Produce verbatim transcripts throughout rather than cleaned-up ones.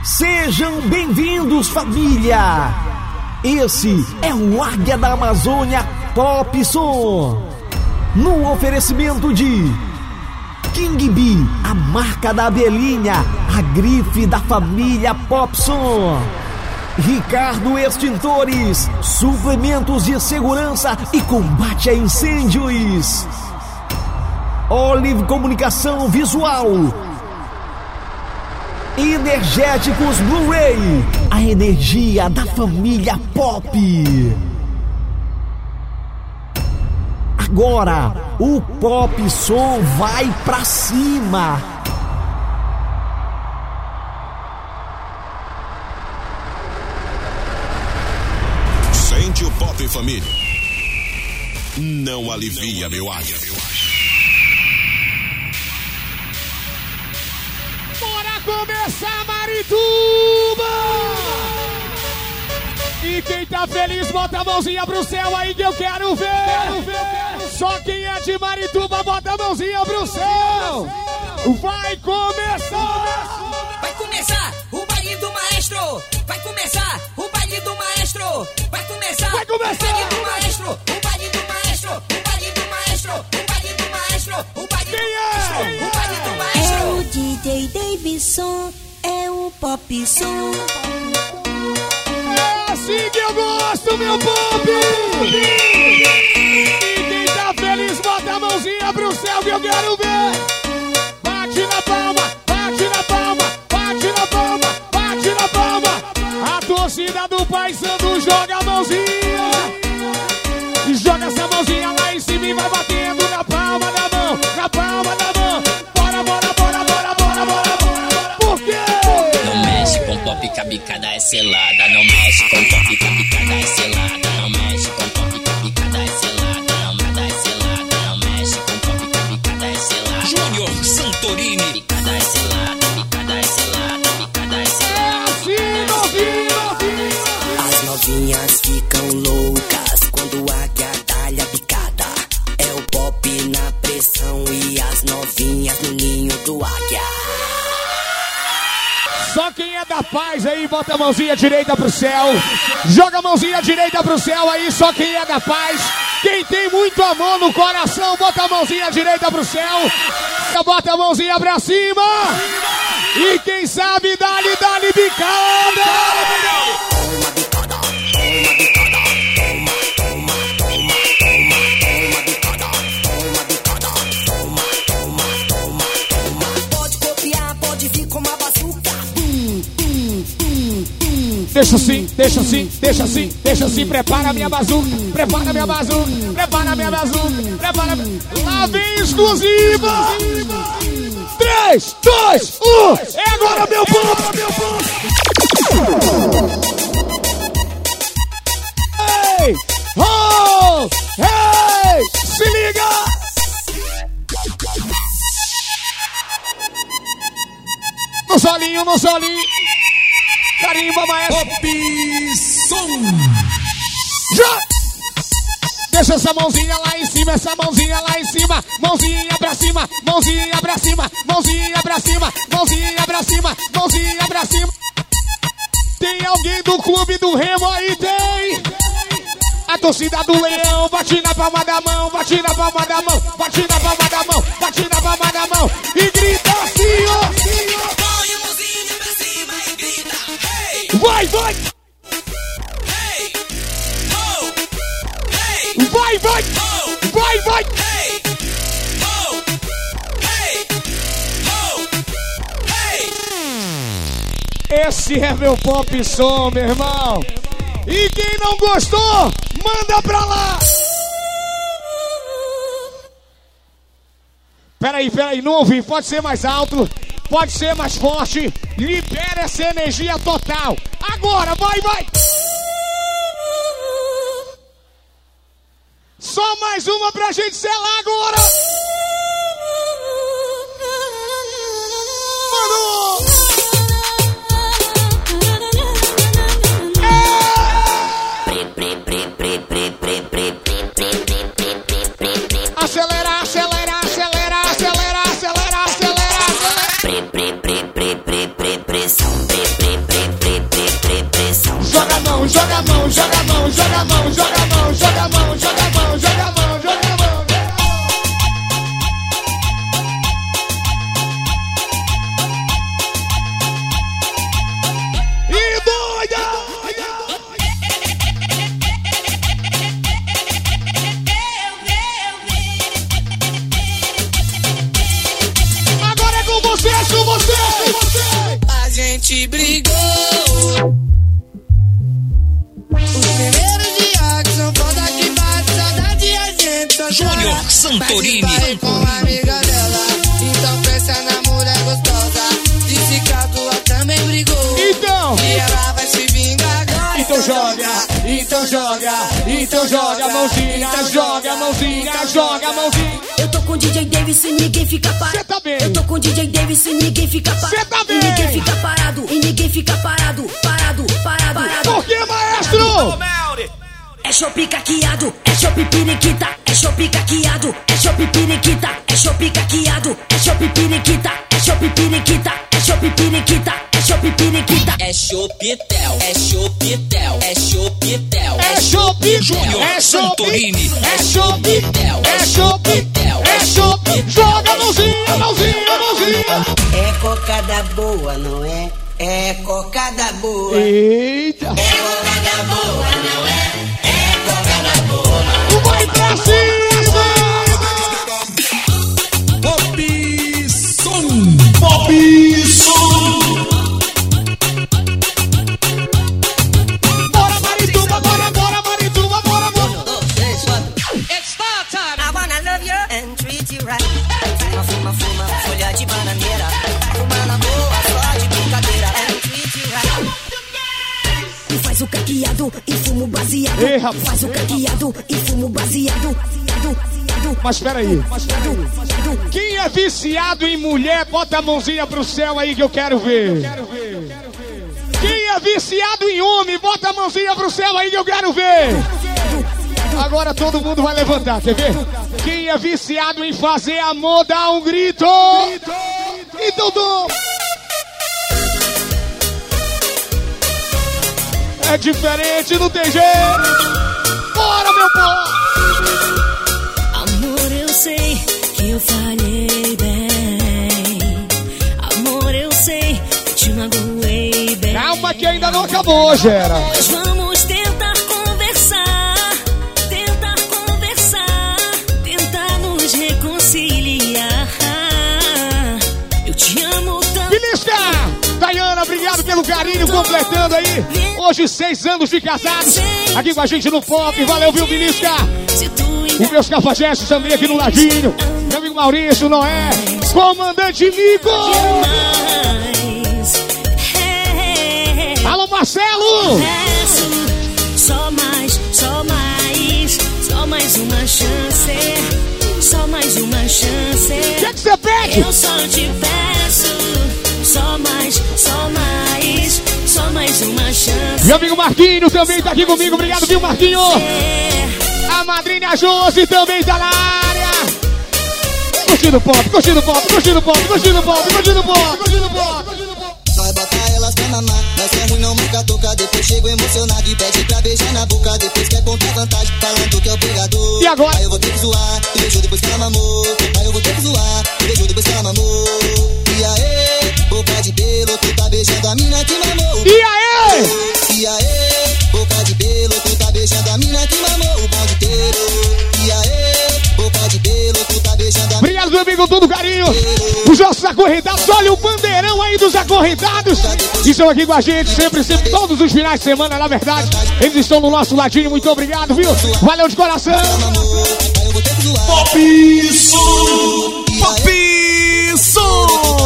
Sejam bem-vindos, família! Esse é o Águia da Amazônia Pop Som. No oferecimento de King Bee, a marca da abelhinha, a grife da família Pop Som. Ricardo Extintores, suplementos de segurança e combate a incêndios. Olive Comunicação Visual. Energéticos Blu-ray, a energia da família Pop. Agora, o Pop Som vai pra cima. Sente o Pop, família. Não alivia, meu águia. Começar Marituba! E quem tá feliz, bota a mãozinha pro céu aí que eu quero ver! Quero ver. Só quem é de Marituba, bota a mãozinha pro céu! Vai começar! Vai começar o baile do maestro! Vai começar o baile do maestro! Vai começar, Vai começar. o baile do maestro! O baile do maestro! O baile do maestro! O baile do maestro! O baile Quem do é? maestro! Quem O baile do maestro! É o D J Davidson, é o Pop Som. É assim que eu gosto, meu Pop! E quem tá feliz, bota a mãozinha pro céu que eu quero ver! Bate na palma, bate na palma, bate na palma, bate na palma! A torcida do Pai Santo joga a mãozinha! E joga essa mãozinha lá em cima e vai batendo na palma da mão, na palma da mão! Bora, bora, bora, bora, bora, bora, bora! Por quê? Não mexe com pop que a bicada é selada. Não mexe com pop que a bicada é selada. Não mexe com pop que a bicada é selada. Não bicada é selada. Não mexe com pop que a bicada é selada. Júnior Santorini. Bicada é selada. Bicada é selada. Bicada é selada. Assim, novinho, novinho! As novinhas ficam loucas quando a águia dá-lhe a bicada. É o Pop na pressão e as novinhas no ninho do águia. Só quem é da paz aí, bota a mãozinha direita pro céu. Joga a mãozinha direita pro céu aí, só quem é da paz. Quem tem muito amor no coração, bota a mãozinha direita pro céu. Bota a mãozinha pra cima. E quem sabe, dá-lhe, dá-lhe bicada. Toma bicada, toma bicada, toma, toma, toma, toma, toma bicada, toma bicada, toma, toma, toma, toma. Pode copiar, pode vir com uma bazuca. Bum, bum, bum, bum. Deixa assim, deixa assim, deixa assim, deixa assim. Prepara a minha bazuca, prepara a minha bazuca, prepara a minha bazuca, prepara. Lá vem exclusiva. três, dois, um. É agora, meu povo, meu povo. Ei, oh, ei, se liga. No solinho, no solinho. Carimba, maestro. Pop Som. Já! Deixa essa mãozinha lá em cima, essa mãozinha lá em cima. Mãozinha pra cima, mãozinha pra cima, mãozinha pra cima, mãozinha pra cima, mãozinha pra cima. Tem alguém do clube do Remo aí? Tem! A torcida do Leão, bate na palma da mão, bate na palma da mão, bate na palma da mão, bate na palma da mão e grita assim, ó! Põe a mãozinha pra cima e grita, hey! Vai, vai! Hey! Oh! Hey! Vai, vai! Oh! Vai, vai! Hey! Oh! Hey! Oh! Hey! Esse é meu Pop Som, meu irmão! E quem não gostou, manda pra lá! Peraí, peraí, não ouvi, pode ser mais alto, pode ser mais forte, libera essa energia total! Agora, vai, vai! Só mais uma pra gente selar agora! Mano! Acelera, acelera, acelera, acelera, acelera, acelera, acelera. Pre, pre, pre, pre, pre, pre, pressão, pre, pre, gente brigou. Os primeiros dias que são foda que bate saudade a gente só Júnior Santorini. Mas esbarrei com a amiga dela, então pensa na mulher gostosa. Disse que a tua também brigou. Então, e ela vai se vingar agora. então joga, então joga, então joga a mãozinha, joga a mãozinha, joga a mãozinha. Eu tô com o D J Davis e ninguém fica parado. Cê tá bem. Eu tô com o D J Davis e ninguém fica parado. Cê tá bem. E ninguém fica parado, e ninguém fica parado, parado, parado, parado. Por que, maestro? É chopp caqueado, é chopp piriquita, é chopp caqueado, é chopp piriquita, é chopp caqueado, é chopp piriquita, é chopp piriquita, é chopp piriquita, é chopp piriquita. É chopitel, é chopitel, é chopitel. É chopp, Júnior é chopp, Santorini. é chopp, é chopp, é chopp. Joga a mãozinha, mãozinha, mãozinha. É cocada boa, não é? É cocada boa. Eita. É cocada boa, não é? É cocada boa. Vai pra cima. Pop Som. Pop Som. Bora, Marituba, bora, bora, Marituba, bora, bora. I wanna love you and treat you right. Fuma, fuma, fuma, folha de bananeira. Fuma na boa, só de brincadeira. And treat you right. E faz o caqueado e fumo baseado. Ei, rapaz. Faz o caqueado e fumo baseado. Baseado, baseado. Mas peraí, Baseado, baseado. quem é viciado em mulher, bota a mãozinha pro céu aí que eu quero ver. Quem é viciado em homem, bota a mãozinha pro céu aí que eu quero ver. Agora todo mundo vai levantar, quer ver? Quem é viciado em fazer amor, dá um grito. Então, Dom. É diferente, não tem jeito. Bora, meu povo. Amor, eu sei que eu falhei bem. Amor, eu sei que te magoei bem. Calma que ainda não acabou, Gera. Mas vamos tentar conversar, tentar conversar, tentar nos reconciliar. Eu te amo tanto. Belisca! Dayana, obrigado pelo carinho, completando aí. Hoje, seis anos de casados. Aqui com a gente no Pop. Valeu, viu, Belisca? Se tu ainda Os meus cafajestes também aqui no ladinho. Meu amigo Maurício, Noé. Comandante Mico. mais, é, Alô, Marcelo. peço só mais, só mais, só mais uma chance, só mais uma chance. O que é que você pede? Eu só te peço só mais, só mais, só mais uma chance. Meu amigo Marquinho também tá aqui comigo. Obrigado, viu, Marquinho? A madrinha Josi também tá na área. Curtindo pop, curtindo pop, curtindo pop, curtindo pop, curtindo pop, curtindo pop. Nós bota elas pra mamar. Nós é ruim, não marca toca. Depois chego emocionado e pede pra beijar na boca. Depois quer contar vantagem, falando que é o pegador. E agora? Aí eu vou ter que zoar, e beijou depois que ela mamou. Aí eu vou ter que zoar, e beijou depois que ela mamou. E aê, boca de pelo, tu tá beijando a mina que mamou. E aí? E aê, boca de pelo, tu tá beijando a mina que mamou o bonde inteiro. E aê, boca de pelo, tu tá beijando a mina. Obrigado, meu amigo, todo carinho. Os nossos acorrentados, olha o bandeirão aí dos acorrentados. Que estão aqui com a gente sempre, sempre, todos os finais de semana, na verdade. Eles estão no nosso ladinho, muito obrigado, viu? Valeu de coração. Aí eu vou ter que zoar. Pop Som. Pop Som.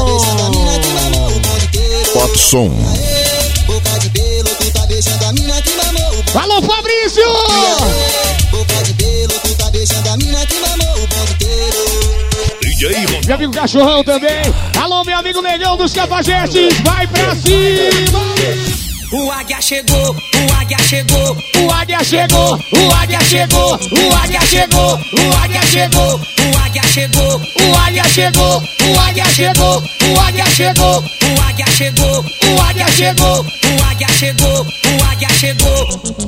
Pop Som. Boca de pelo, tu tá beijando a mina que mamou o bonde. Alô, Fabrício! Boca de pelo, tu tá beijando a mina que mamou o bonde inteiro. D J Ron. Meu amigo Cachorrão também. Alô, meu amigo Negão dos Cafajestes. Vai pra cima! O águia chegou, o águia chegou, O águia chegou, o águia chegou, o águia chegou, o águia chegou, o águia chegou, o águia chegou, o águia chegou, o águia chegou, o águia chegou, o águia chegou. o águia chegou, o águia chegou.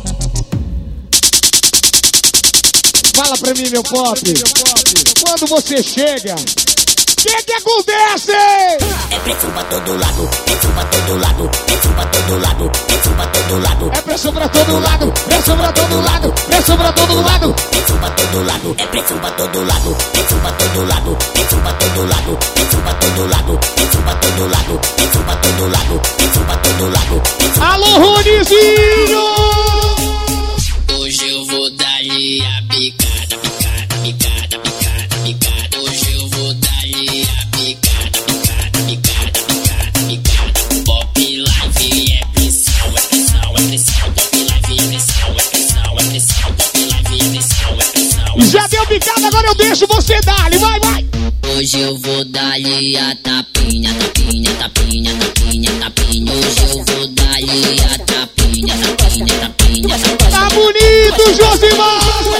Fala pra mim, meu pop. Quando você chega, o que que acontece? É pressão pra todo lado, pressão pra todo lado, pressão pra todo lado, pressão pra todo lado. É pressão pra todo lado, pressão pra todo lado, pressão pra todo lado. Pressão pra todo lado, é pressão pra todo lado, pressão pra todo lado, pressão pra todo lado, pressão pra todo lado, pressão pra todo lado, pressão pra todo lado, pressão pra todo lado. Alô, Ronizinho! Hoje eu vou dar-lhe a picada, picada, picada, picada, picada. Hoje eu vou dar-lhe a picada, picada, picada, picada, picada. Pop Live é pressão, é pressão, é pressão. Pop Live é pressão, é pressão, é pressão. Pop Live é pressão, é pressão. Já deu picada, agora eu deixo você dar-lhe, vai, vai! Hoje eu vou dar-lhe a tapinha, tapinha, tapinha, tapinha, tapinha. Hoje eu vou dar-lhe a tapinha, tapinha, tapinha, tapinha. Tá bonito, Josimar!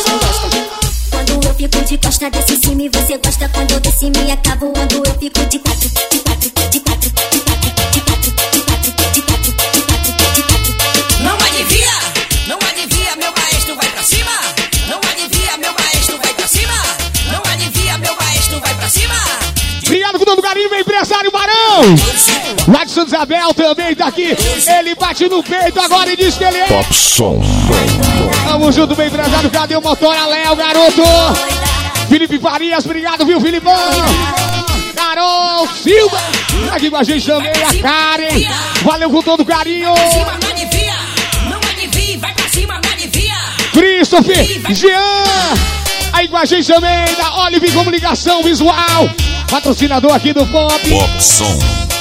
Quando eu fico de costa, desce em cima e você gosta. Quando eu desce me acabo, quando eu fico de quatro, de quatro, de quatro, de quatro, de quatro, de quatro, de quatro, de quatro, de quatro. Não alivia, não alivia, meu maestro vai pra cima. Não alivia, meu maestro vai pra cima. Não alivia, meu maestro vai pra cima. Obrigado com todo carinho, meu empresário Barão! Lá de Santa Isabel também tá aqui. Ele bate no peito agora e diz que ele é Pop Som. Tamo junto, meu empresário. Cadê o Motora Léo, garoto? Felipe Farias, obrigado, viu, Filipão? Carol Silva, aqui com a gente também, a Karen. Valeu com todo carinho. Cima, não alivia, não alivia, vai pra cima, não alivia. Christopher, Jean, aí com a gente também, da Olive Comunicação Visual. Patrocinador aqui do Pop. Pop Som.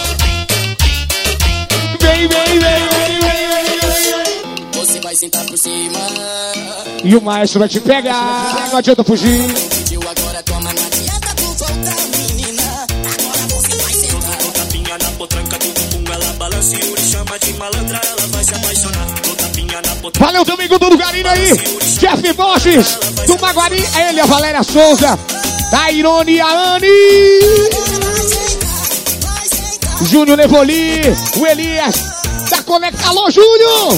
Vem, vem, vem, vem, vem. Você vai sentar por cima. E o maestro vai te pegar, não adianta fugir. Pediu agora, toma, não adianta tu voltar, menina. Agora você vai sentar. Com tapinha na potranca do bumbum, ela balança e Yuri chama de malandra, ela vai se apaixonar. Com tapinha na potranca. Valeu também com todo carinho aí. Jeff Borges, do Maguari, ele, a Valéria Souza, da Ironia Anne. Júnior Nevoli, o Elias, da Conecta. Alô, Júnior!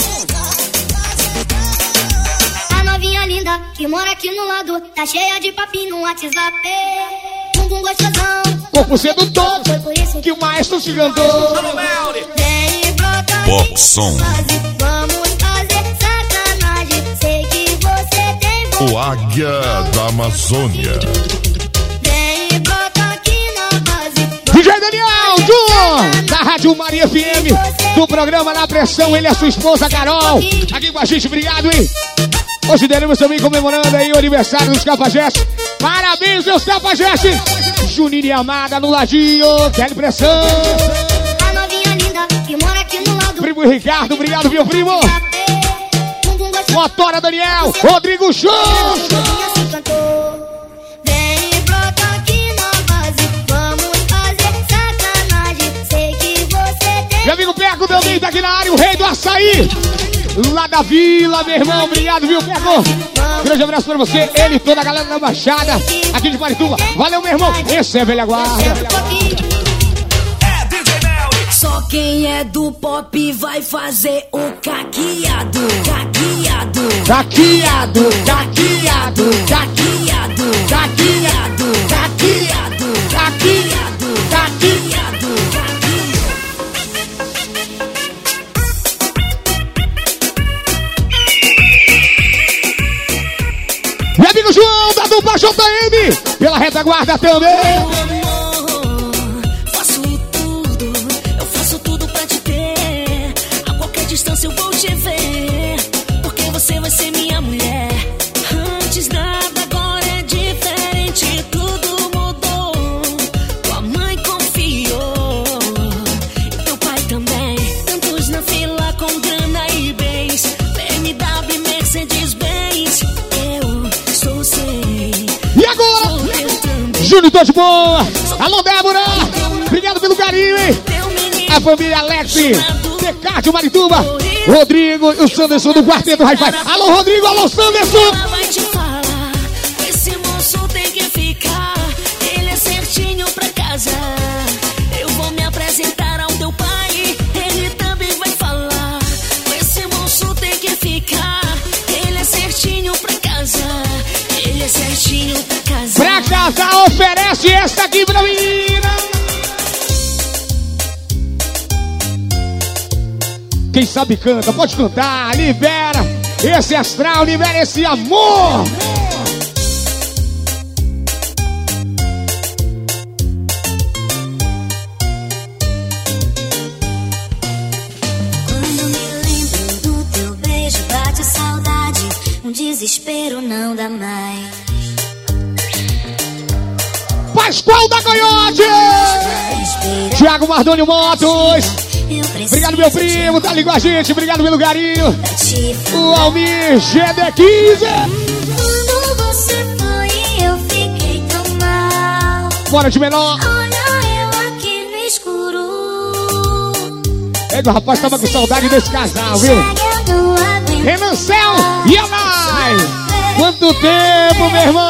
A novinha linda que mora aqui no lado, tá cheia de papinho no WhatsApp. Bumbum gostosão, Corpo sedutor, foi por isso que o maestro te cantou. vem e brota Pop aqui, Som. fase, vamos fazer sacanagem. Sei que você tem bom. O Águia da Amazônia. Vem e brota aqui na base. D J Daniel, John, da Rádio Maria F M, do programa Na Pressão, ele e a sua esposa Carol, aqui com a gente, obrigado, hein? Hoje teremos também comemorando aí o aniversário dos Cafajestes. Parabéns, meus Cafajestes! Juninho e Amada no ladinho, Kelly Pressão. A novinha linda que mora aqui no lado. Primo Ricardo, obrigado, meu primo. Bumbum gostoso. Motora Daniel, Rodrigo Show. Novinha se cantou. Vem e brota aqui na base. Vamos fazer sacanagem. Sei que você tem. Meu amigo Peco também tá aqui na área, o rei do açaí. Lá da vila, meu irmão, obrigado, viu, Peco? Grande abraço pra você, ele e toda a galera da Baixada, aqui de Marituba. Valeu, meu irmão, esse é Velha Guarda. Só quem é do pop vai fazer o caqueado. Caqueado. Caqueado, caqueado, Caqueado. caqueado, Caqueado. caqueado, caqueado. Meu amigo João, da dupla J M, pela retaguarda também. Faço tudo, eu faço tudo pra te ter. A qualquer distância eu vou te ver. Porque você vai ser minha mulher. Antes nada, agora é diferente. Tudo mudou. Tua mãe confiou. E teu pai também. Tantos na fila com grana e bens. B M W, Mercedes Benz. Eu sou sei. E agora? Júnior, tô de boa. Alô, Débora. Obrigado pelo carinho, hein? A família Alex, Decarte, Marituba, Rodrigo e o Sanderson do Quarteto Hi-Fi. Alô, Rodrigo, alô, Sanderson. Ela vai te falar, esse moço tem que ficar. Ele é certinho pra casa. Eu vou me apresentar ao teu pai. Ele também vai falar, esse moço tem que ficar. Ele é certinho pra casa. Ele é certinho pra casa. Pra casa, oferece essa aqui pra mim. Quem sabe canta, pode cantar, libera esse astral, libera esse amor. Quando me lembro do teu beijo, bate saudade, um desespero não dá mais. Pascoal da Coyote! Thiago Mardoni Motos! Obrigado, meu primo, tá ali com a gente, obrigado pelo carinho. O Almir G D quinze. Quando você foi, eu fiquei tão mal. Bora de menor. Olha eu aqui no escuro. É, o rapaz tava com saudade desse casal, viu? Renan Céu e Alai. Quanto tempo, meu irmão?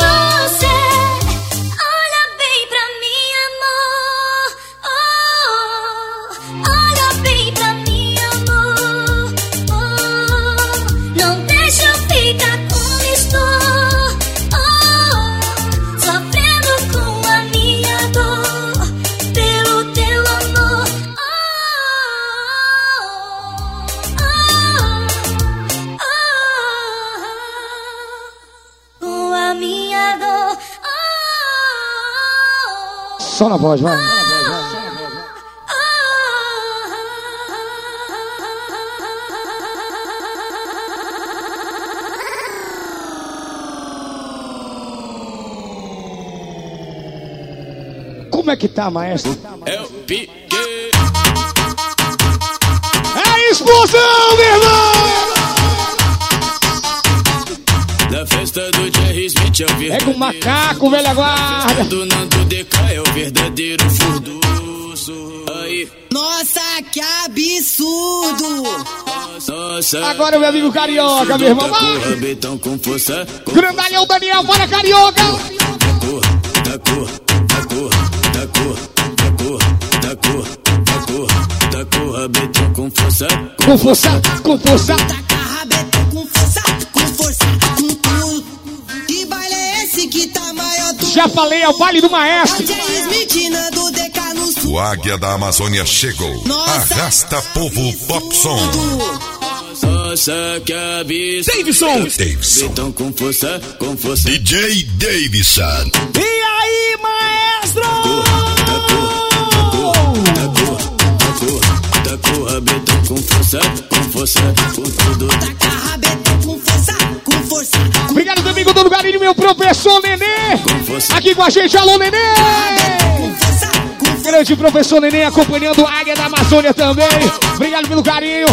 Só na voz, vai. Como é que tá, maestro? Eu piquei. É explosão, meu irmão! Na festa do Jerry Smith é o verdadeiro. É com macaco, velha guarda. Do Nando D K é o verdadeiro furduço. Aí. Nossa, que absurdo! Nossa. Agora o meu amigo Carioca, meu irmão. Rabetão com força. Grandalhão Daniel, bora Carioca! Da cor, da cor, da cor, da cor, da cor, da cor, da cor, rabetão com força. Com força, com força. Taca rabetão com força, com força, com tudo. Que baile é esse que tá maior do... Já falei, é o baile do maestro. O Águia da Amazônia chegou. Nossa. Arrasta povo Popson. Nossa, que absurdo. Davidson. Davidson. Então com força, com força. D J Davidson. E aí, maestro? Da cor, da cor, da cor, da cor, da cor, rabetão com força, com força, com tudo. Taca rabetão com força, com força. Obrigado, meu amigo do carinho, meu professor Nenê. Aqui com a gente, alô Nenê. Grande professor Nenê acompanhando a Águia da Amazônia também. Obrigado pelo carinho.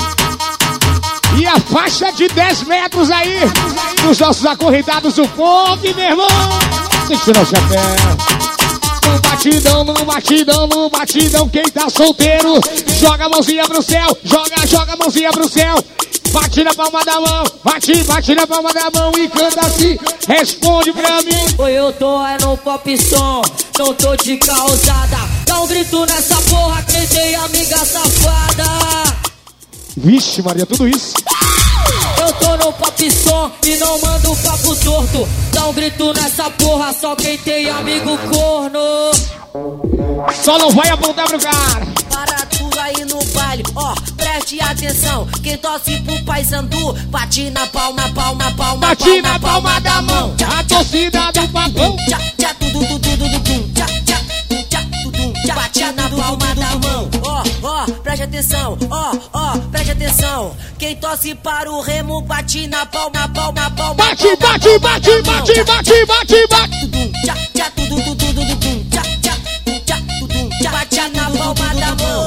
E a faixa de dez metros aí dos nossos acorrentados, o pop, meu irmão. Tem que tirar o chapéu. No batidão, no batidão, no batidão. Quem tá solteiro, joga a mãozinha pro céu. Joga, joga a mãozinha pro céu. Bate na palma da mão, bate, bate na palma da mão e canta assim, responde pra mim. Oi, eu tô é no pop som, não tô de causada. Dá um grito nessa porra, quem tem amiga safada. Vixe Maria, tudo isso. Eu tô no pop som e não mando papo torto. Dá um grito nessa porra, só quem tem amigo corno. Só não vai apontar pro cara. Para tudo aí no baile, ó, preste atenção. Quem torce pro Paysandu, bate na palma, palma, palma, bate na palma da mão. A torcida do papão. Já, já, tudo, tudo, tudo, tudo, já, já, já, tudo, já, bate na palma da mão. Ó, ó, preste atenção, ó, ó, preste atenção. Quem torce para o Remo, bate na palma, palma, palma. Bate, bate, bate, bate, bate, bate, bate. Já, já, tudo, tudo, tudo, tudo, já, já, já, tudo, já, bate na palma da mão.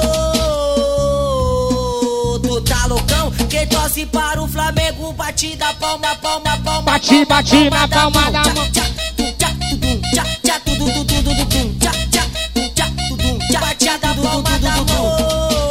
Tu tá loucão? Quem torce para o Flamengo, bate na palma, palma, palma. Bate, bate na palma da mão. Já, já, tudo, já, já, tudo, tudo, tudo, tudo, já, já, já, tudo, já, bate na palma da mão.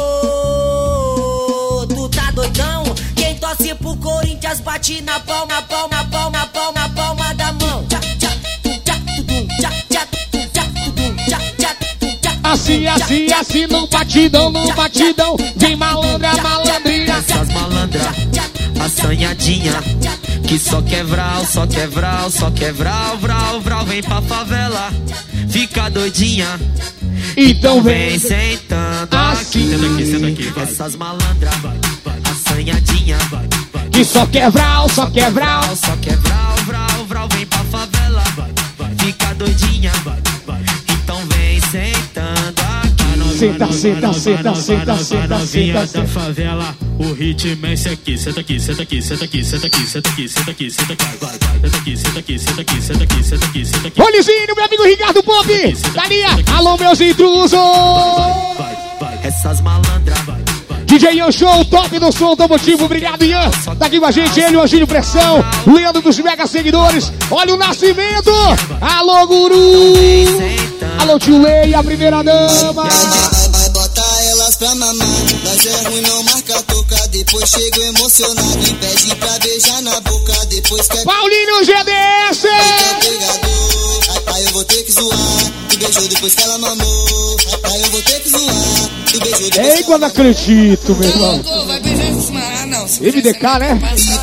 Tu tá doidão? Quem torce pro Corinthians, bate na palma, palma, palma, palma, palma da mão. Já, já, já, tudo, já, já, já, tudo, já, já, já. Assim, assim, assim, no batidão, no batidão. Vem malandra, malandrinha. Essas malandras, assanhadinha, que só quer vral, só quer vral, só quer vral, vral, vral. Vem pra favela, fica doidinha. Então vem sentando assim. Senta aqui, senta aqui, vai. Essas malandras, assanhadinha, que só quer vral, só quer vral. Só quer vral, vral, vral, vem pra favela, fica doidinha. Então vem sentando aqui. Senta, senta, senta, senta, senta, senta, da favela, o ritmo é esse aqui. Senta aqui, senta aqui, senta aqui, senta aqui, senta aqui, senta aqui, senta aqui, vai, vai. Senta aqui, senta aqui, senta aqui, senta aqui, senta aqui, senta aqui. Olizinho, meu amigo Ricardo Pop, Daria, alô meus intrusos. Essas malandras, D J Ian Show, top do som automotivo, obrigado Ian. Tá aqui com a gente, ele, o Angílio Pressão, Leandro dos mega seguidores. Olha o Nascimento, alô Guru, alô Tio Lei, a primeira dama. Vai botar elas pra mamar, nós é ruim, não marca toca. Depois chego emocionado e pede pra beijar na boca. Depois quer Paulinho G D S. Aí eu vou ter que zoar, tu beijou depois que ela mamou. Aí eu vou ter que zoar, tu beijou depois. Ei, quando acredito, meu irmão. M D K, né?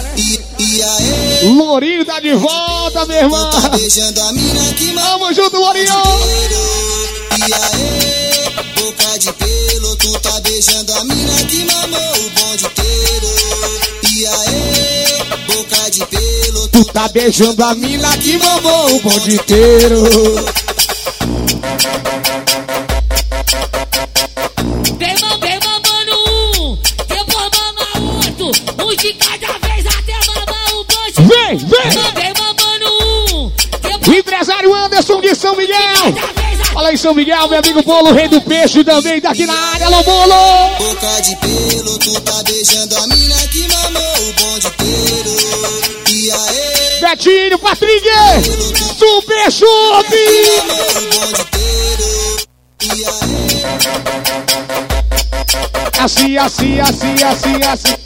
Lourinho tá de volta, meu irmão. Vamos junto, Lourinho. E aí, boca de pelo, tu tá beijando a mina que mamou o bonde inteiro. E aí, boca de pelo, tu tá beijando a mina que mamou o bonde inteiro. Vem, vem mamando um, depois mama outro, um de cada vez até mamar o bonde. Vem, vem! Vem mamando um, o empresário Anderson de São Miguel. Fala aí, São Miguel, meu amigo Bolo, rei do peixe também daqui na área, alô Bolo! Boca de pelo, tu tá beijando a mina que mamou o bonde inteiro. E aí, Betinho, Patrick, Super Chope! E aí, assim, assim, assim, assim, assim.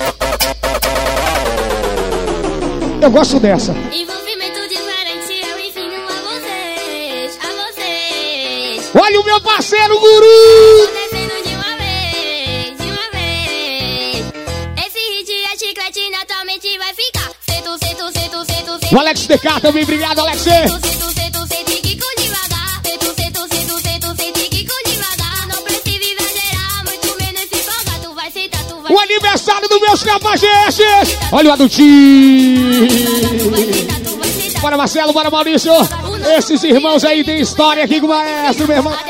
Eu gosto dessa. Olha o meu parceiro Guru! Descendo de uma vez, de uma vez. Esse hit é chiclete, naturalmente vai ficar. Sento, sento, sento, sento, sento. O Alex D K também, obrigado, Alex. Sento, sento, sento, sento, que com devagar. Sento, sento, sento, sento, sento, que com devagar. Não precisa exagerar, muito menos se folgar. Tu vai sentar, tu vai. O aniversário dos meus capacetes! Olha o Adultinho! Bora Marcelo, bora Maurício! Esses irmãos aí tem história aqui com o maestro, meu irmão.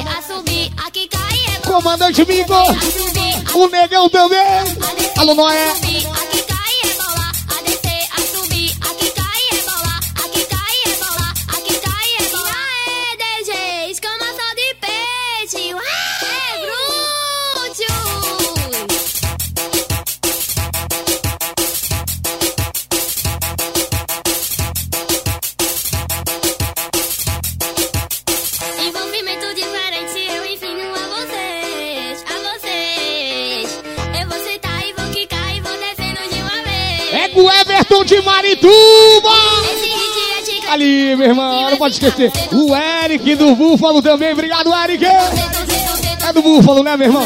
Comandante Mico, o Negão também. Alô, Noé. O Everton de Marituba! Ali, meu irmão, não pode esquecer. O Eric do Búfalo também, obrigado, Eric! É do Búfalo, né, meu irmão?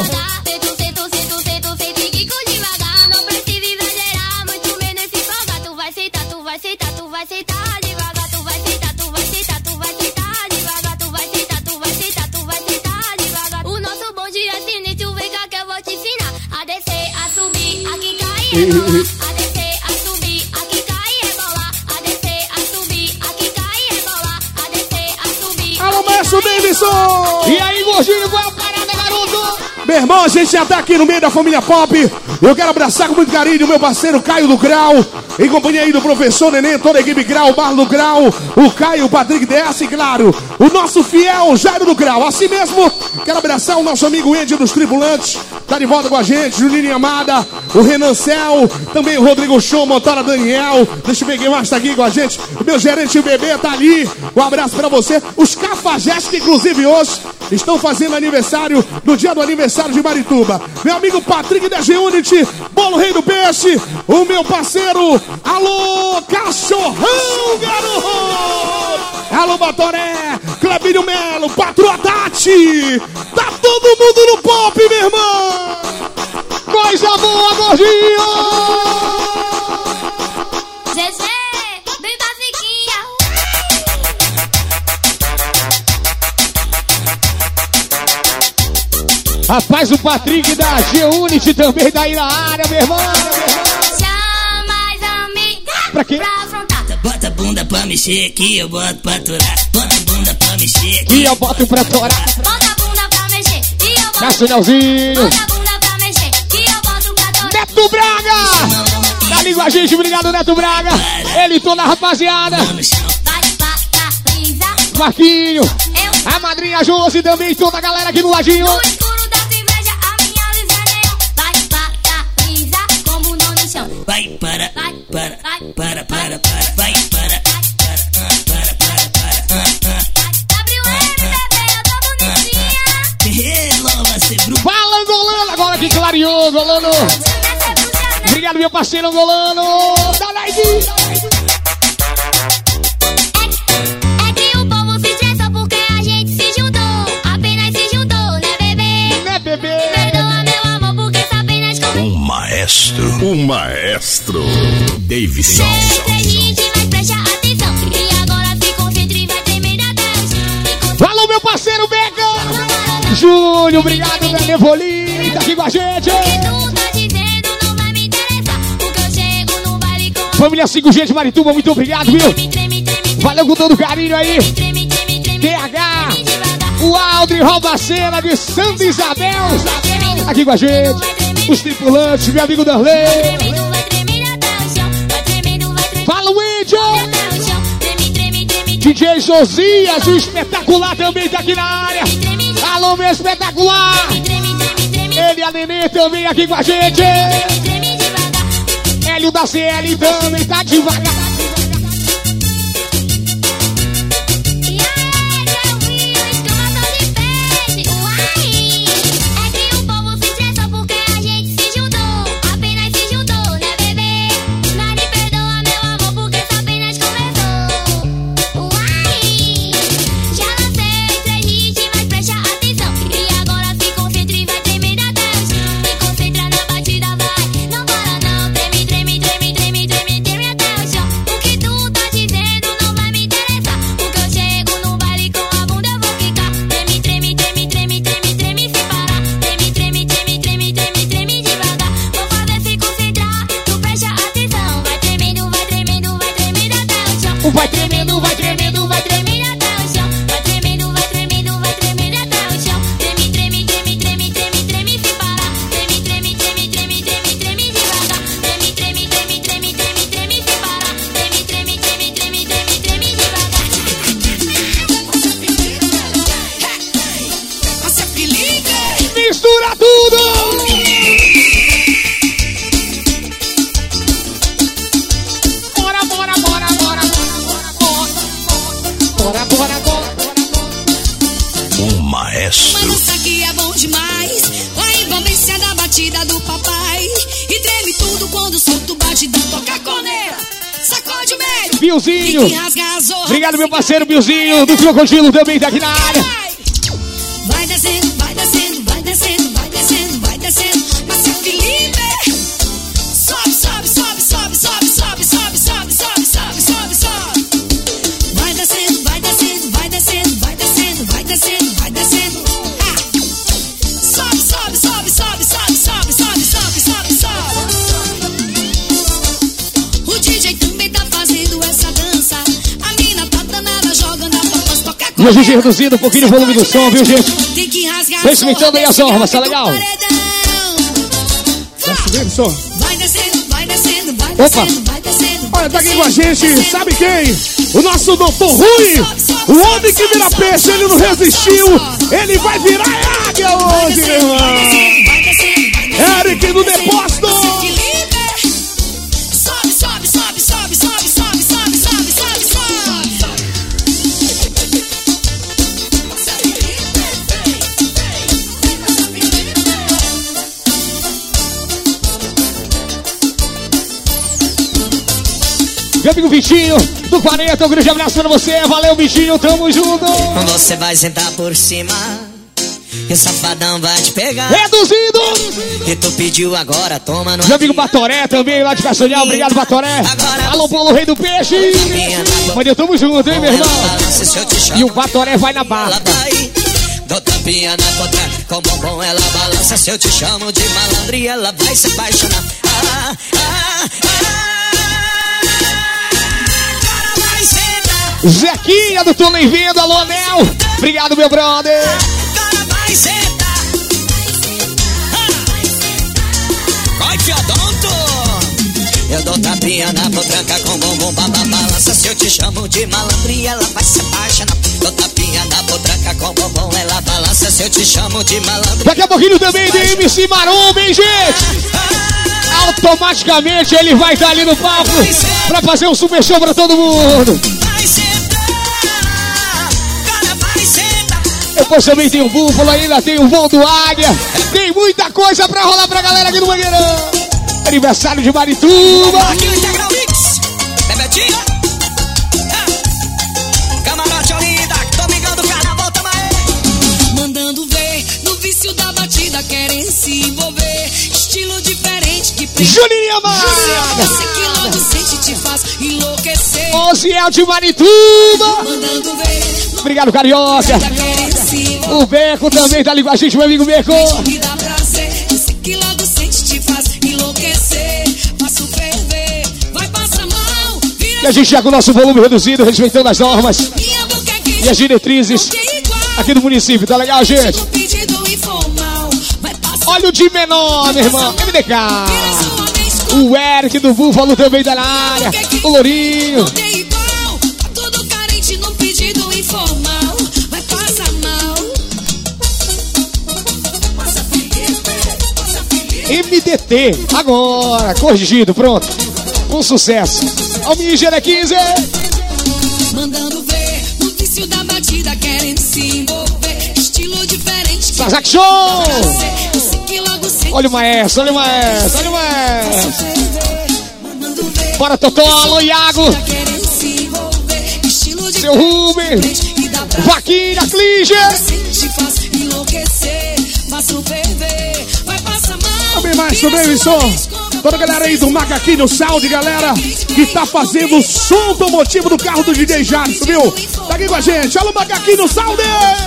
O nosso bonde é sinistro, vem cá que eu vou te ensinar. A descer, a subir, a quicar e rebolar. Davidson! E aí, gordinho, qual é a parada, garoto? Meu irmão, a gente já tá aqui no meio da família Pop. Eu quero abraçar com muito carinho o meu parceiro Caio do Grau, em companhia aí do professor Neném, toda a equipe Grau, Marlon do Grau, o Caio, o Patrick D S e, claro, o nosso fiel Jairo do Grau. Assim mesmo, quero abraçar o nosso amigo Andy dos Tripulantes, tá de volta com a gente, Juninho Amada, o Renan Cel, também o Rodrigo Show, Motora Daniel, deixa eu ver quem mais tá aqui com a gente, o meu gerente bebê tá ali, um abraço pra você, os Cafajés que inclusive hoje estão fazendo aniversário, no dia do aniversário de Marituba, meu amigo Patrick da G-Unity, Bolo Rei do Peixe, o meu parceiro, alô Cachorrão, garoto, alô Batoré, Clebinho Melo, Patroa Tati, tá todo mundo no pop, meu irmão, coisa boa, gordinho, Zezé, bem basiquinha. Rapaz, o Patrick da G-Unity também tá aí na área, meu irmão. Chama as amigas pra quê? Pra afrontar. Bota a bunda pra mexer aqui, eu boto pra aturar. Bota a bunda pra mexer aqui. E eu boto pra torar. Bota a bunda pra mexer. E eu boto Nacionalzinho. Bota a bunda pra mexer. E eu boto pra torar. Neto Braga! Tá ali com a gente, obrigado, Neto Braga. Ele e toda a rapaziada. Marquinho. A madrinha Josi também, toda a galera aqui no ladinho. No escuro da inveja, a minha luz é neon. Vai para, brisa, como não no chão. Vai para, vai para, para, para, para, vai para, para, para, para, para. Abre o M, bebê, eu tô bonitinha. Hello, você bruto. Fala, Angolano, agora que clareou, Angolano. Obrigado, meu parceiro Angolano. Dá like. É que o povo se estressa porque a gente se juntou. Apenas se juntou, né, bebê? Né, bebê? Perdoa, meu amor, porque só apenas com... Um maestro, um maestro. Davidson. Três hits, mas preste atenção. E agora se concentre e vai tremer até o chão. Falou, meu parceiro Beca. Júlio, obrigado, da Nevoli. Tá aqui com a gente. Família cinco G de Marituba, muito obrigado, viu? Valeu com todo carinho aí. T H, o Aldri Robacena de Santa Isabel. Aqui com a gente. Os tripulantes, meu amigo Darley. Fala, Angel. D J Josias, o espetacular também tá aqui na área. Alô, meu espetacular. Ele e a Nenê também aqui com a gente. Hélio da C L também tá devagar. Vai tremendo, vai tremendo, vai tremendo até o chão. Vai tremendo, vai tremendo, vai tremendo até o chão. Treme, treme, treme, treme, treme, treme sem parar. Treme, treme, treme, treme, treme, treme devagar. Treme, treme, treme, treme, treme, treme sem parar. Treme, treme, treme, treme, treme, treme devagar. Mistura tudo! Maestro. Mas isso aqui é bom demais. A envolvência da batida do papai. E treme tudo quando solta o batidão. Toca coneira, sacode o meio. Billzinho. Obrigado, meu parceiro Billzinho do Crocodilo também tá aqui na área. Vai descendo, vai descendo, vai descendo, vai descendo, vai descendo. Mas seu Felipe sobe, sobe, sobe, sobe, sobe, sobe, sobe, sobe, sobe, sobe, sobe, sobe. Vai descendo, vai descendo, vai descendo, vai descendo, vai descendo, vai descendo. Ah. Sobe, sobe, sobe, sobe, sobe, sobe, sobe, sobe, sobe, sobe. O D J também tá fazendo essa dança. A mina tá danada jogando a papas, toca com. E a gente reduzindo um pouquinho o volume do som, viu, gente? Tem que rasgar. Respeitando aí as normas, tá legal? Tá subindo o som? Vai descendo, vai descendo, vai Opa. descendo, vai descendo. Olha, tá aqui com a gente, sabe quem? O nosso doutor Rui, o homem que vira peixe, ele não resistiu, ele vai virar águia hoje, meu irmão. Eric do Depósito. Sobe, sobe, sobe, sobe, sobe, sobe, sobe, sobe, sobe, sobe. Meu amigo Vitinho, do quarenta, um grande abraço pra você. Valeu, Vitinho, tamo junto. Você vai sentar por cima e o safadão vai te pegar. Reduzido. E tu pediu agora, toma no... Meu amigo Batoré também, lá de Castanhal. Obrigado, Batoré. Alô, Paulo, rei do peixe. Mas eu tamo junto, hein, meu irmão. E o Batoré vai na barra. tapinha na potranca, com bombom ela balança. Se eu te chamo de malandro e ela vai se apaixonar. Ah, ah, ah, agora vai sentar. Zequinha do Tô Nem Vendo, alô Anel. Obrigado, meu brother. Agora vai sentar. Vai, Fiodonto. Eu dou tapinha na potranca com bombom baba balança. Se eu te chamo de malandro e ela vai se apaixonar. Dou tapinha na potranca com bombom ela balança. Se eu te chamo de malandro. Daqui a pouquinho também tem M C Maromba, hein, gente? Automaticamente ele vai estar ali no palco pra fazer um super show pra todo mundo. Vai sentar, cara vai sentar. Depois também tem o Búfalo, ainda tem o voo do Águia. Tem muita coisa pra rolar pra galera aqui no Mangueirão. Aniversário de Marituba. Aqui no Integral Mix, Bebetinho. Camarote Olinda, domingão do carnaval, tamo aí. Mandando ver, no vício da batida querem se envolver. Estilo diferente que prende. Juninho Amado. Você que logo sente te faz enlouquecer. Oziel de Marituba. Mandando ver. Obrigado, Carioca. O Beco também tá ali com a gente, meu amigo Beco. Me dá prazer, você que logo sente te faz enlouquecer. Faço ferver, vai passar mal. E a gente já com o nosso volume reduzido, respeitando as normas e as diretrizes aqui do município, tá legal, gente? Olha o de menor, meu irmão, M D K. O Eric do Búfalo também tá na área. O Lourinho. Todo carente no pedido informal. Vai passar mal. Passa Felipe, passa Felipe. M D T, agora, corrigido, pronto. Com sucesso. Almígera quinze. Mandando ver, no vício da batida querem se envolver. Estilo diferente. Sazak Show! Olha o maestro, olha o maestro, olha o maestro. Bora, Totó, alô, Iago. Seu Rubens. Vaquinha, Clíger. Também mais, Davidson. Toda a galera aí do Macaquinho Sound, galera, que tá fazendo o som automotivo do carro do D J Jardim, viu? Tá aqui com a gente. Alô, Macaquinho Sound!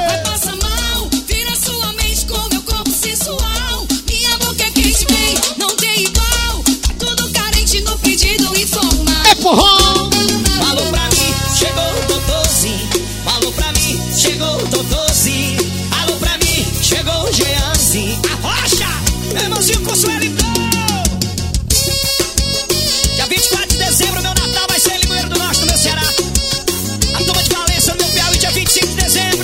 É forró! Falou pra mim, chegou o doutorzinho. Falou pra mim, chegou o doutorzinho. Alô pra mim, chegou o Jeanzinho. A rocha, meu irmãozinho com sua L. Dia vinte e quatro de dezembro, meu Natal vai ser em Limoeiro do Norte, no meu Ceará. A turma de Valença, no meu Piauí, dia vinte e cinco de dezembro.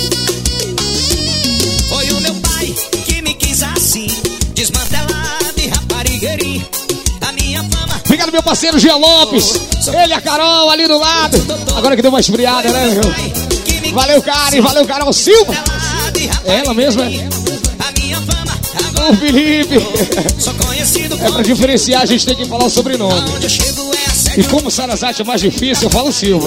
Foi o meu pai que me quis assim, desmantelado e raparigueirinho. A minha fama. Obrigado, meu parceiro Jean Lopes. Ele e a Carol ali do lado. Agora que deu uma esfriada, né, meu? Valeu, Karen. Valeu, Carol Silva. É ela mesma, é? O Felipe. É pra diferenciar, a gente tem que falar o sobrenome. E como Sarazate é mais difícil, eu falo Silva.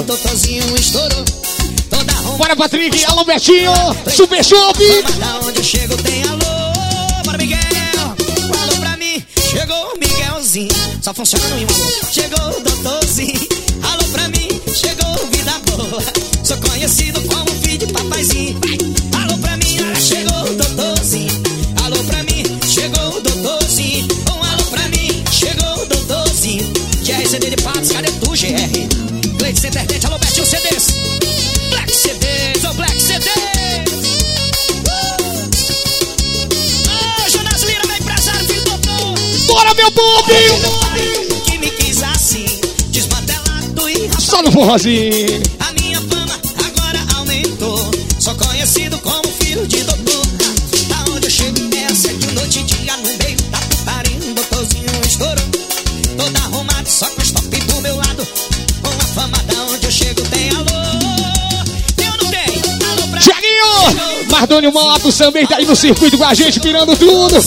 Bora, Patrick. Alô, Betinho. Super Shop. Onde eu chego tem alô. Bora, Miguel. Alô pra mim. Chegou o Miguelzinho. Só funciona no alô. Chegou o doutorzinho. Alô pra mim. Chegou o vida boa. Sou conhecido como filho de papaizinho. Alô pra mim. Chegou o doutorzinho. Alô pra mim. Chegou o doutorzinho. Um alô pra mim. Chegou o doutorzinho. G R C D de Patos. Cadê tu, G R? Leite sem internet. Alô, Betinho C Ds. Black C Ds. Ô, Black C Ds. Bora, meu Bob! Que me quis assim, desmantelado e só no forrozinho. A minha fama agora aumentou. Sou conhecido como filho de doutor. Aonde eu chego é sete noite e dia no meio da putaria. Um doutorzinho estourou. Todo arrumado, só com stop do meu lado. Com a fama da onde eu chego tem alô. Tem ou não tem? Alô pra Thiaguinho! Mardônio Motos também tá aí no circuito com a gente, pirando tudo.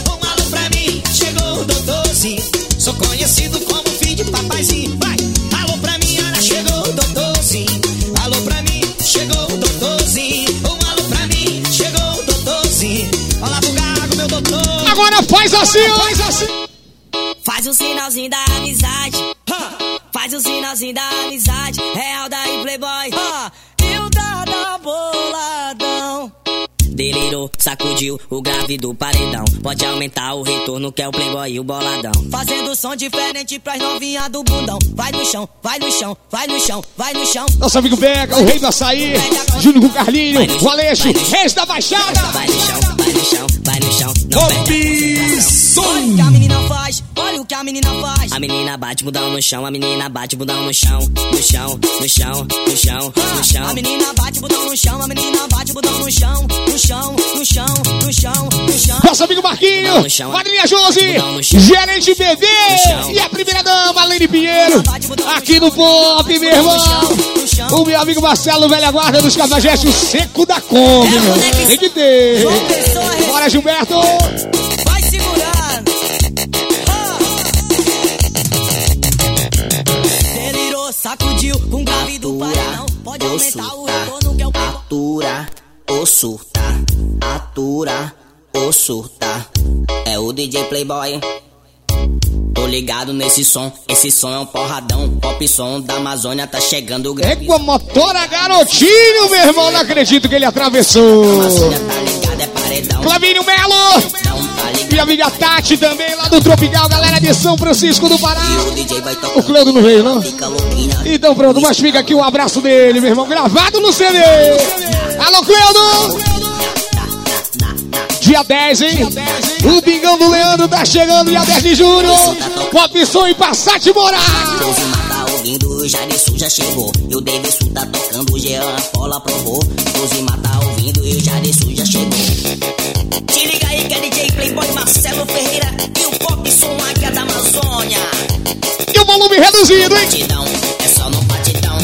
Sou conhecido como filho de papaizinho. Vai, alô pra mim, olha, chegou o doutorzinho. Alô pra mim, chegou o doutorzinho. Um alô pra mim, chegou o doutorzinho. Olá pro gago, meu doutor. Agora faz assim, faz assim. Faz o sinalzinho da amizade. Faz o sinalzinho da amizade. Real daí, Playboy. E o Dada boladão. delirou, sacudiu o grave do paredão. Pode aumentar o retorno que é o playboy e o boladão. Fazendo som diferente pras novinhas do bundão. Vai no chão, vai no chão, vai no chão, vai no chão. Nosso amigo Beca, o rei do açaí, Júnior com Carlinho, o Aleixo, reis da Baixada. Vai no chão, vai no chão, vai no chão. Pop Som. Olha o que a menina faz, olha o que a menina faz. A menina bate bundão no chão, a menina bate bundão no chão, no chão, no chão, no chão, no chão. A menina bate bundão no chão, a menina bate bundão no chão, no chão, no chão, no chão, no chão. Nosso amigo Marquinho, Madrinha Josi, gerente B B e a primeira dama, Lene Pinheiro, aqui no Pop, meu irmão. O meu amigo Marcelo, velha guarda dos Cafajestes, o seco da Kombi, meu. Tem que ter. Bora, Gilberto. Vai segurando. Delirou, sacudiu com grave do paredão. Pode aumentar o retorno que é o Atura, ou surta, atura, ou surta. É o D J Playboy. Tô ligado nesse som, esse som é um porradão. Pop som da Amazônia tá chegando grande. É com a motora garotinho, meu irmão. Não acredito que ele atravessou. Amazônia tá ligado, é paredão. Flavinho Melo. Minha amiga Tati também, lá do Tropical, galera de São Francisco do Pará. O Cleudo não veio, não? Então pronto, mas fica aqui o abraço dele, meu irmão, gravado no C D. Alô, Cleudo! Dia dez, hein? O Bingão do Leandro tá chegando dia dez de julho. Pop Som e Passat Morar. Tá ouvindo, o Jarisu já chegou. E o Davidson tá tocando, o Jean Paula provou. Dozima tá ouvindo e o Jarisu já chegou. Te liga aí que é D J Playboy Marcelo Ferreira e o Pop Som Águia da Amazônia. E o volume reduzido, hein? Batidão, é só no batidão.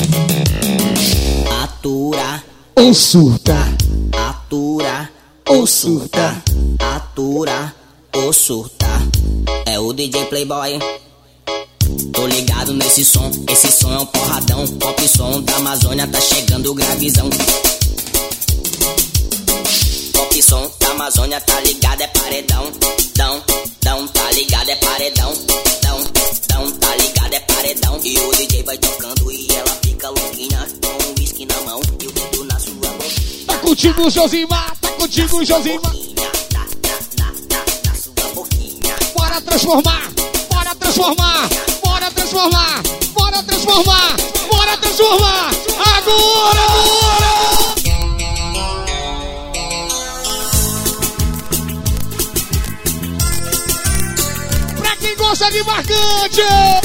Atura, ou surta. Atura, ou surta. Atura, ou surta. É o D J Playboy. Tô ligado nesse som, esse som é um porradão. Pop som da Amazônia tá chegando gravizão. Pop som da Amazônia tá ligado, é paredão. Dão, dão, tá ligado, é paredão. Dão, dão, tá ligado, é paredão. E o D J vai tocando e ela fica louquinha com um whisky na mão e o dedo na sua boca. Tá contigo, Josimar, tá contigo, Josimar. Bora transformar, bora transformar, bora transformar, bora transformar, bora transformar. Agora, agora! Pra quem gosta de marcante!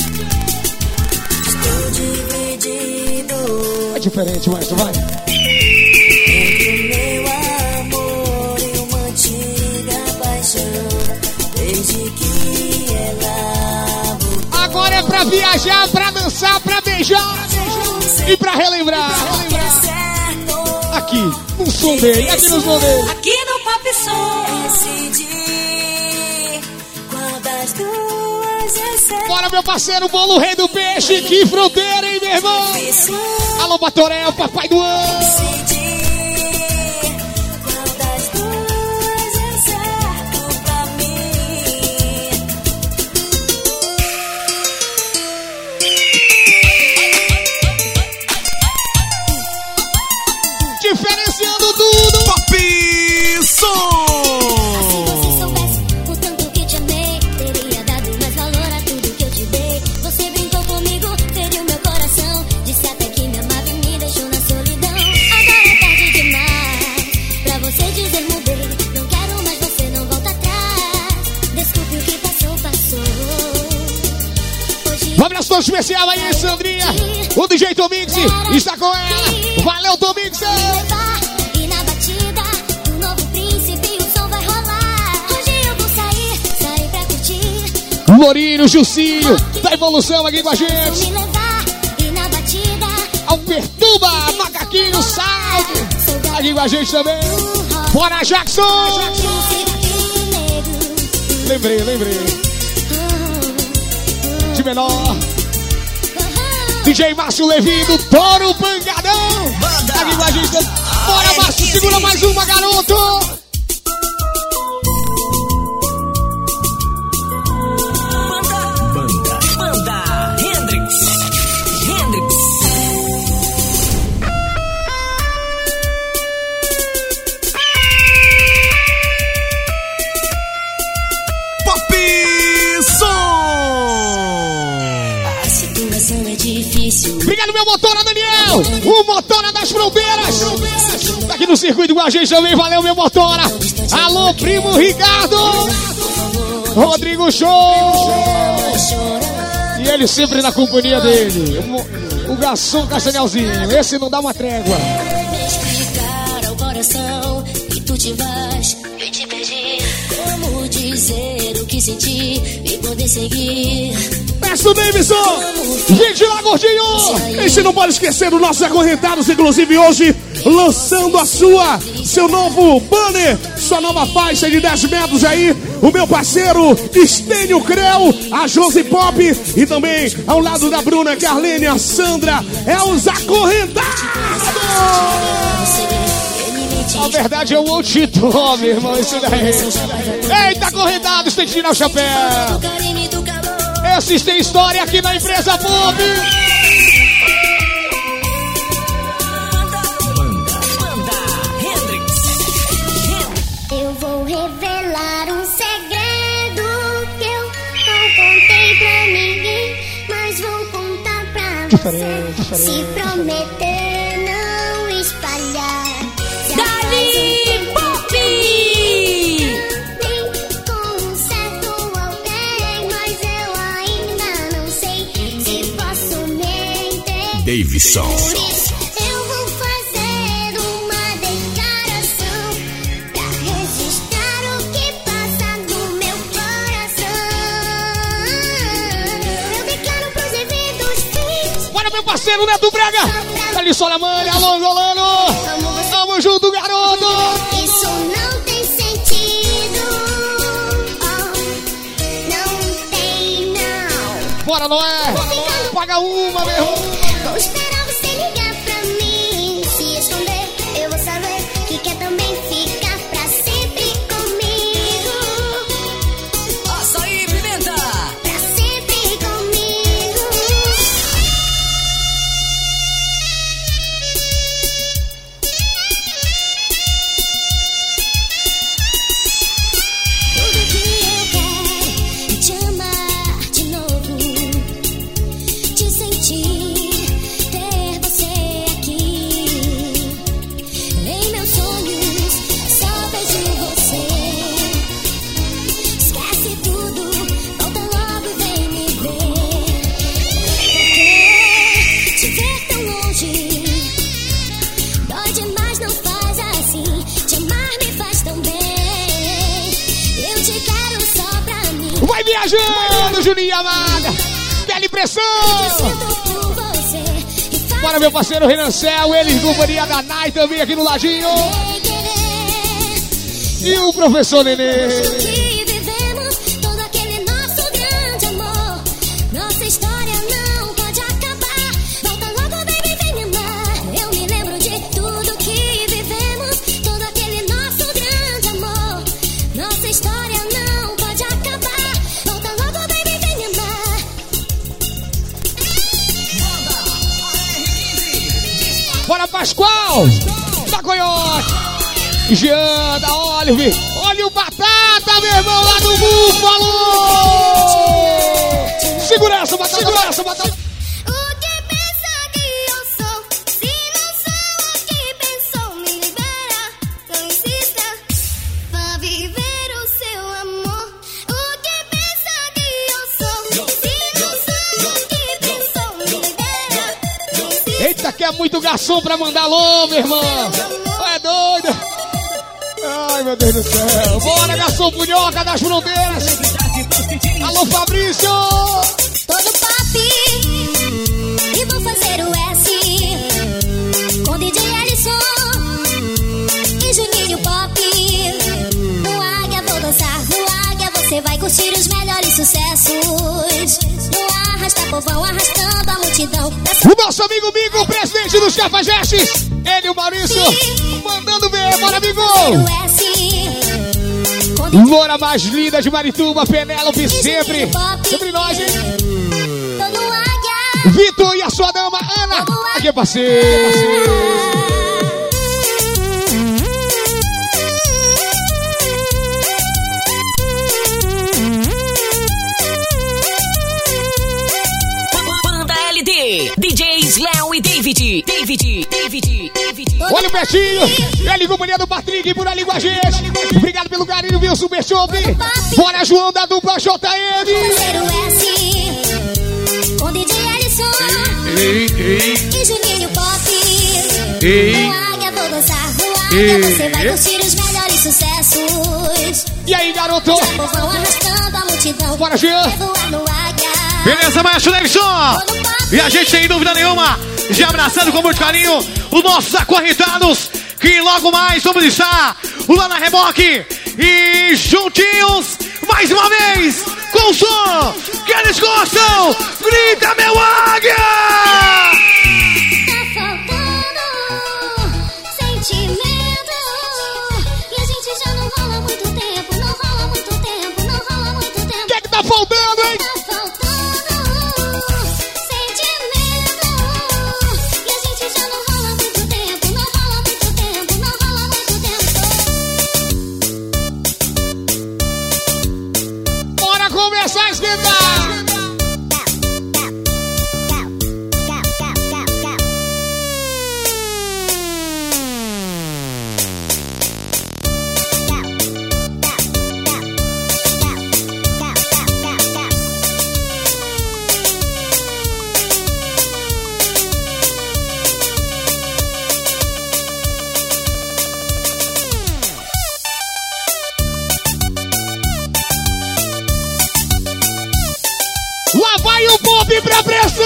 Estou dividido. É diferente, mas tu vai. Entre meu amor e uma antiga paixão. Desde que ela voltou. Agora é pra viajar, pra dançar, pra beijar e pra relembrar. Aqui, no som dele, aqui no som dele. Aqui no Pop Som. Decidi qual das duas é certo. Bora, meu parceiro, Bolo Rei do Peixe, que fronteira, hein, meu irmão? Alô, Batoré, o papai do ano. Diferenciando tudo. Pop Som. Se você soubesse o tanto que te amei, teria dado mais valor a tudo que eu te dei. Você brincou comigo, feriu meu coração. Disse até que me amava e me deixou na solidão. Agora é tarde demais pra você dizer mudei. Não quero mais, você não volta atrás. Desculpe o que passou, passou. Um abraço todo especial aí, Sandrinha. O D J Tomix está com ela. Valeu, Tomix. E na batida do novo príncipe o som vai rolar. Hoje eu vou sair, sair pra curtir. Lourinho, Jucinho, da evolução aqui com a gente. Me levar e na batida Ao Pertuba, Macaquinho, salve. Aqui com a gente também. Bora, Jackson. Lembrei, lembrei. De menor. D J Márcio Levi do Toro Pangadão. Aqui com a gente. Bora, Márcio, segura mais uma, garoto. Banda, banda, Hendrix, Hendrix. Obrigado, meu motora Daniel. O motora das fronteiras. Tá aqui no circuito com a gente também. Valeu, meu motora. Alô, primo Ricardo. Rodrigo Show. E ele sempre na companhia dele. O, o garçom Castanhalzinho. Esse não dá uma trégua. Me explicar ao coração que tu te vais, eu te perdi. Como dizer o que senti e poder seguir? Peço, Davidson! Gente lá, gordinho! A gente não pode esquecer dos nossos acorrentados, inclusive hoje, lançando a sua, seu novo banner, sua nova faixa de dez metros aí, o meu parceiro Estênio Creu, a Josi Pop e também ao lado da Bruna, Carlene, a Sandra, é os acorrentados! A verdade é o outdoor, meu irmão, isso daí. Eita, acorrentados, tem que tirar o chapéu. Esses têm história aqui na empresa Pop. Eu vou revelar um segredo que eu não contei pra ninguém, mas vou contar pra você. Se prometer não espalhar. Dali Pop! Nem com um certo alguém, mas eu ainda não sei se posso me entender. Davidson. Por isso eu vou fazer uma declaração pra registrar o que passa no meu coração. Eu declaro pros devidos fins. Bora, meu parceiro Neto Brega. Tá ali só na manha, alô, Golano. Tamo junto, garoto. Isso não tem sentido. Oh, não tem, não. Bora, Noé. Paga uma, meu irmão. Vou esperar você ligar pra mim. Se esconder, eu vou saber que quer também ficar pra sempre comigo. Açaí Pimenta. Pra sempre comigo. Tudo que eu quero é te amar de novo, te sentir, ter você aqui. Em meus sonhos só vejo você. Esquece tudo, volta logo e vem me ver. Porque te ver tão longe dói demais, não faz assim. Te amar me faz tão bem. Eu te quero só pra mim. Vai viajando, Juninho amada. Pele pressão. Por você. Bora, meu parceiro Renan Cel, ele companhia da Nai também aqui no ladinho. E o professor Nenê. Que vivemos todo aquele nosso grande amor. Nossa história não pode acabar. Volta logo, baby, vem me amar. Eu me lembro de tudo que vivemos, todo aquele nosso grande amor. Nossa história não pode acabar. Volta logo, baby, vem me amar. Bora, Pascoal. Da Coyote. Jean, da Olive. Olha o Batata, meu irmão, lá do Búfalo. Segura essa, Batata. Segura essa, Batata. O que pensa que eu sou? Se não sou o que pensou, me libera. Não insista, vá viver o seu amor. O que pensa que eu sou? Se não sou o que pensou, me libera. Não insista. Eita, que é muito garçom pra mandar alô, meu irmão. É doido. Ai, meu Deus do céu. Bora, garçom punhoca das fronteiras. Alô, Fabrício. Todo pop e vou fazer o S com D J Ellison e Juninho Pop. No Águia vou dançar, no Águia você vai curtir os melhores sucessos. No Arrasta povão, arrastando a multidão. O nosso amigo Bigo, presidente dos Cafajestes. Ele e o Maurício mandando ver, bora, Bigo. Loura mais linda de Marituba, Penélope, sempre, sempre nós, hein? Vitor e a sua dama, Ana. Aqui é parceiro. Banda L D, D J Slash. David, David. Olha o Betinho, ele e companhia do Patrick por ali com a gente. Obrigado pelo carinho, viu, Super Shop. Bora, João da dupla J M. Com D J Alisson Ei, ei. e Juninho Pop. Ei. No Águia vou dançar, no Águia Ei. você vai curtir os melhores sucessos. E aí, garoto? Os povão arrastando a multidão. Bora, Jean. Vai voar no Águia. Beleza, maestro Nelson? E a gente, sem dúvida nenhuma, já abraçando com muito carinho os nossos acorrentados, que logo mais vamos estar lá na Reboque e juntinhos, mais uma vez, com o som que eles gostam. Grita, meu águia! Tá faltando sentimento. E a gente já não rola muito tempo. Não rola muito tempo, não rola muito tempo. O que é que tá faltando, hein? Tá faltando sentimento. E a gente já não rola muito tempo. Não rola muito tempo, não rola muito tempo. Bora começar a esquentar! Lá vai o Bob pra pressão!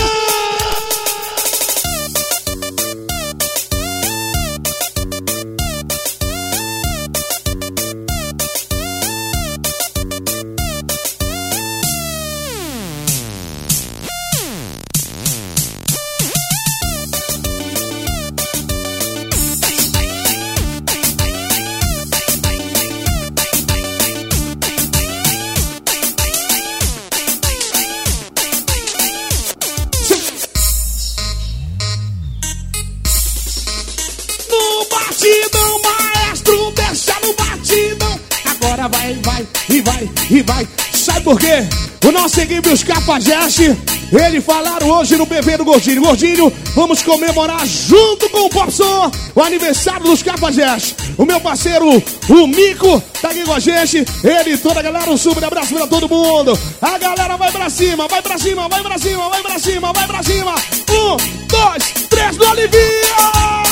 No batidão, maestro, deixa no batidão. Agora vai, vai, e vai, e vai. Sabe por quê? O nosso equipe, os Cafajeste, eles falaram hoje no bebê do Gordinho. Gordinho, vamos comemorar junto com o Popson o aniversário dos Cafajeste. O meu parceiro, o Mico, tá aqui com a gente. Ele e toda a galera, um super abraço pra todo mundo. A galera vai pra cima, vai pra cima, vai pra cima, vai pra cima, vai pra cima. Um, dois, três, do Olivia!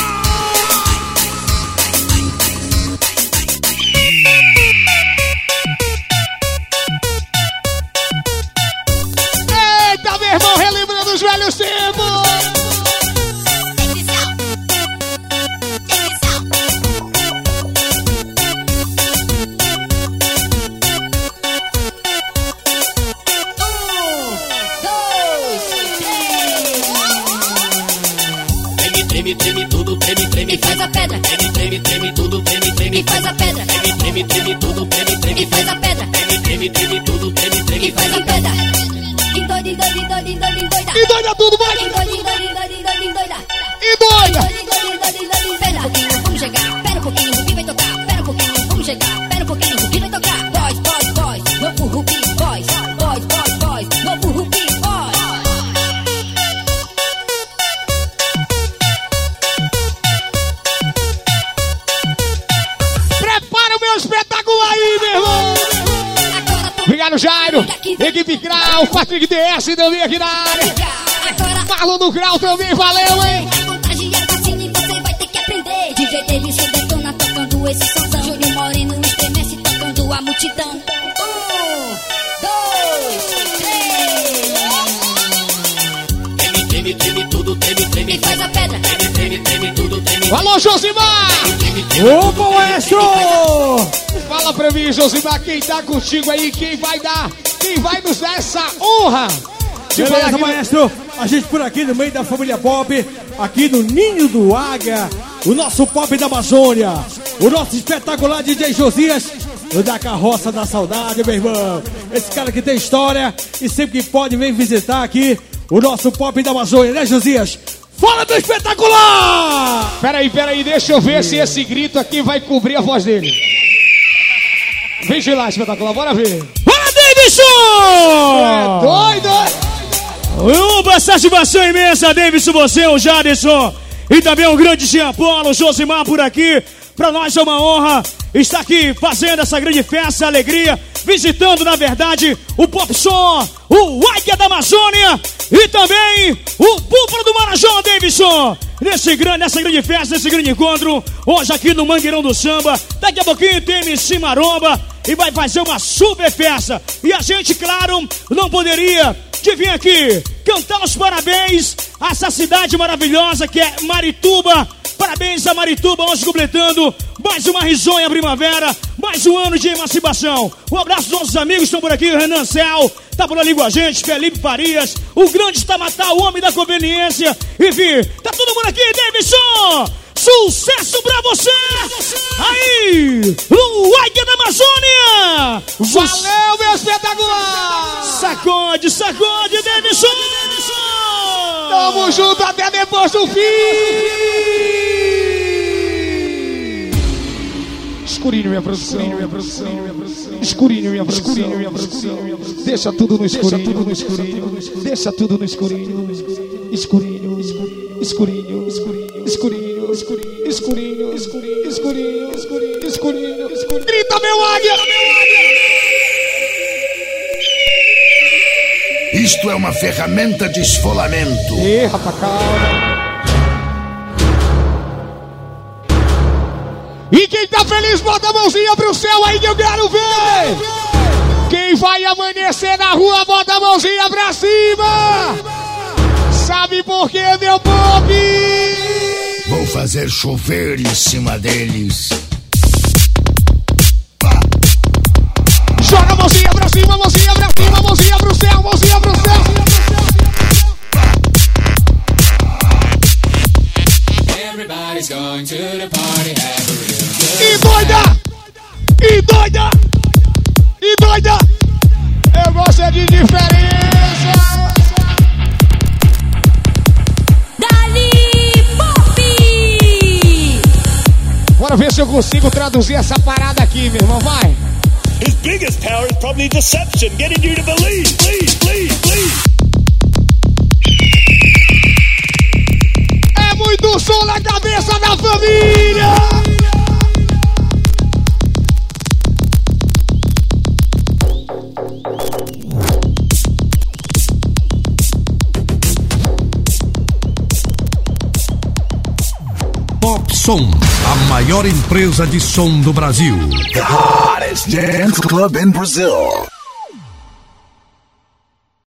Eita, meu irmão, relembrando os velhos tempos! Treme, treme tudo, treme, treme, E faz a pedra. Treme, treme, treme tudo, treme, treme, E faz a pedra. Treme, treme, treme tudo, treme, treme, E faz a pedra. Treme, treme, treme tudo, treme, treme, E faz a pedra. Endoida, endoida, endoida, endoida, endoida. Endoida tudo, vai! Endoida, endoida, endoida, endoida, endoida. Endoida! Endoida, endoida, endoida, endoida. Pera um pouquinho, vamos chegar. Pera um pouquinho, o Rubi vai tocar. Pera um pouquinho, vamos chegar. Pera um pouquinho, o Rubi vai tocar. Boys, boys, boys. Novo Rubi, boys. Boys, boys, boys. Novo Rubi, boys. Prepara o meu espetáculo aí, meu irmão! Obrigado, Jairo! Equipe Grau, Patrick D S também aqui na área! Marlon do Grau também, valeu, hein? Contagiar fascina e você vai ter que aprender. D J Davidson detona tocando esse somzão. Júnior Moreno estremece tocando a multidão. Um, dois, três. Treme, treme tudo, treme, treme, E faz a pedra. Treme, treme, treme tudo, treme. Alô, Josimar! Opa, maestro! Fala pra mim, Josimar, quem tá contigo aí, quem vai dar, quem vai nos dar essa honra? De falar Beleza, aqui- maestro? A gente por aqui no meio da família Pop, aqui no Ninho do Águia, o nosso Pop da Amazônia, o nosso espetacular D J Josias, o da Carroça da Saudade, meu irmão. Esse cara que tem história e sempre que pode vem visitar aqui o nosso Pop da Amazônia, né, Josias? Fala do espetacular! Peraí, peraí, deixa eu ver se esse grito aqui vai cobrir a voz dele. Vem de lá, espetacular, bora ver. Bora, Davidson! É doido? Uma satisfação imensa, Davidson, você, o Jadson E também o grande Jean Paulo, Josimar por aqui. Pra nós é uma honra estar aqui fazendo essa grande festa, alegria, visitando, na verdade, o Pop Som, o Águia da Amazônia e também o Búfalo do Marajó, Davidson. Nesse grande, nessa grande festa, nesse grande encontro, hoje aqui no Mangueirão do Samba. Daqui a pouquinho tem M C Maromba e vai fazer uma super festa. E a gente, claro, não poderia de vir aqui cantar os parabéns a essa cidade maravilhosa que é Marituba. Parabéns a Marituba, hoje completando mais uma risonha primavera, mais um ano de emancipação. Um abraço aos nossos amigos que estão por aqui, o Renan Cel, tá por ali com a gente, Felipe Farias, o grande Tamatá, o homem da conveniência. Enfim, tá todo mundo aqui, Davidson! Sucesso pra você! Aí, o Águia da Amazônia! Valeu, meu espetacular! Sacode, sacode, Davidson! Tamo junto até depois do fim! Escurinho, minha produção, minha produção, minha produção. Escurinho, minha produção, minha produção. Deixa tudo no escurinho, tudo no escurinho. Deixa tudo no escurinho. Escurinho, escurinho, escurinho, escurinho, escurinho, escurinho, escurinho, escurinho, escurinho, escurinho, escurinho. Grita, meu águia! Isto é uma ferramenta de esfolamento. Ih, rapaz, calma. E quem tá feliz, bota a mãozinha pro céu aí que eu quero ver. Quem vai amanhecer na rua, bota a mãozinha pra cima. Sabe por quê, meu pop? Vou fazer chover em cima deles. Joga a mãozinha pra cima, mãozinha pra cima, mãozinha pro céu, mãozinha pro céu. Everybody's going to the party, have a real good. E doida! E doida! E doida! Eu gosto é de diferença! Dali Pop! Bora ver se eu consigo traduzir essa parada aqui, meu irmão, vai! His biggest power is probably deception, getting you to believe, believe, believe, believe. É muito som na cabeça da família! Pop Som, a maior empresa de som do Brasil. The hottest dance club in Brazil.